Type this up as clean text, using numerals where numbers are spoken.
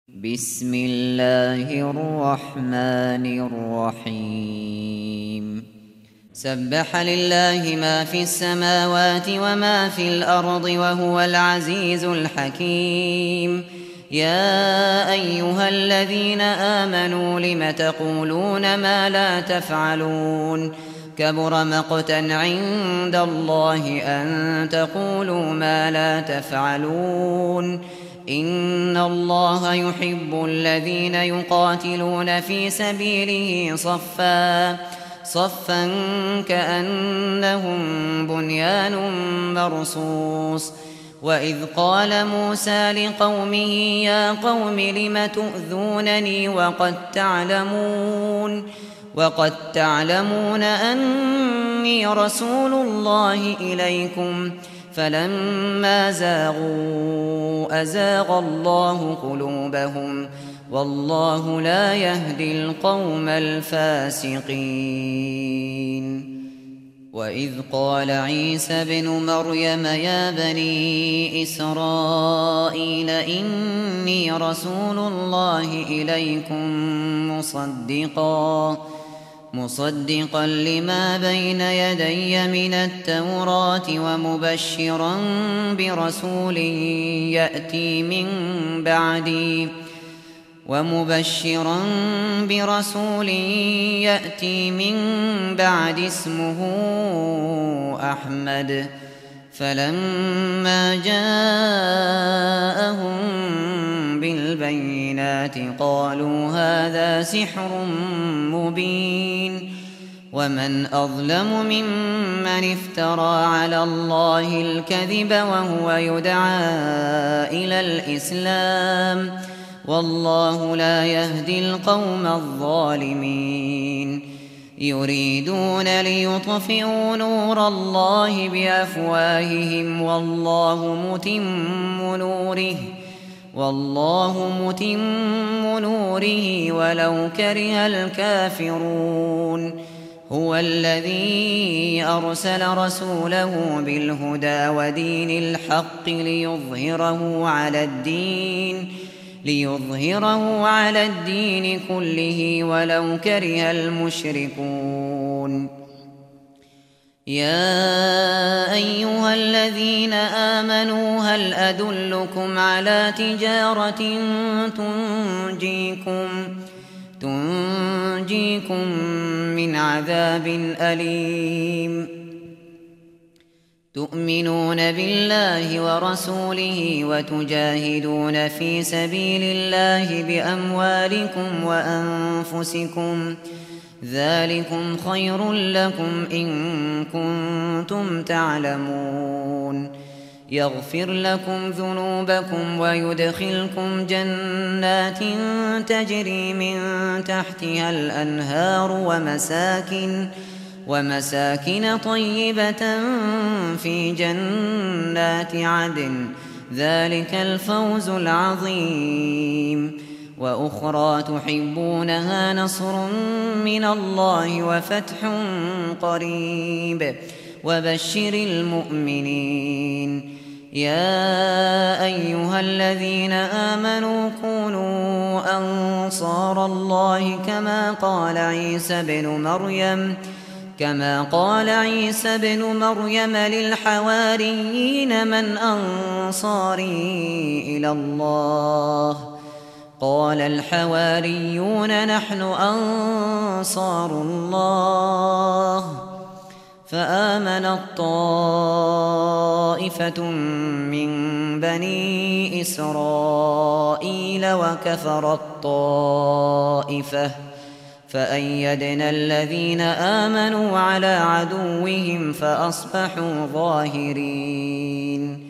بسم الله الرحمن الرحيم. سبح لله ما في السماوات وما في الأرض وهو العزيز الحكيم. يا أيها الذين آمنوا لم تقولون ما لا تفعلون؟ كبر مقتا عند الله أن تقولوا ما لا تفعلون. إن الله يحب الذين يقاتلون في سبيله صفا كأنهم بنيان مرصوص. وإذ قال موسى لقومه يا قوم لم تؤذونني وقد تعلمون أني رسول الله إليكم؟ فلما زاغوا أزاغ الله قلوبهم والله لا يهدي القوم الفاسقين. وإذ قال عيسى ابن مريم يا بني إسرائيل إني رسول الله إليكم مصدقا لما بين يدي من التوراة ومبشرا برسول يأتي من بعد اسمه أحمد. فلما جاءهم بالبينات قالوا هذا سحر مبين. ومن أظلم ممن افترى على الله الكذب وهو يدعى إلى الإسلام والله لا يهدي القوم الظالمين. يريدون ليطفئوا نور الله بأفواههم والله متم نوره ولو كره الكافرون. هو الذي أرسل رسوله بالهدى ودين الحق ليظهره على الدين كله ولو كره المشركون. يا أيها الذين آمنوا هل أدلكم على تجارة تنجيكم من عذاب أليم؟ تؤمنون بالله ورسوله وتجاهدون في سبيل الله بأموالكم وأنفسكم ذلكم خير لكم إن كنتم تعلمون. يغفر لكم ذنوبكم ويدخلكم جنات تجري من تحتها الأنهار ومساكن طيبة في جنات عدن ذلك الفوز العظيم. وأخرى تحبونها نصر من الله وفتح قريب وبشر المؤمنين. يا أيها الذين آمنوا كونوا أنصار الله كما قال عيسى بن مريم للحواريين من أنصاري إلى الله؟ قال الحواريون نحن أنصار الله. فآمنت طائفة من بني إسرائيل وكفرت طائفة فأيدنا الذين آمنوا على عدوهم فأصبحوا ظاهرين.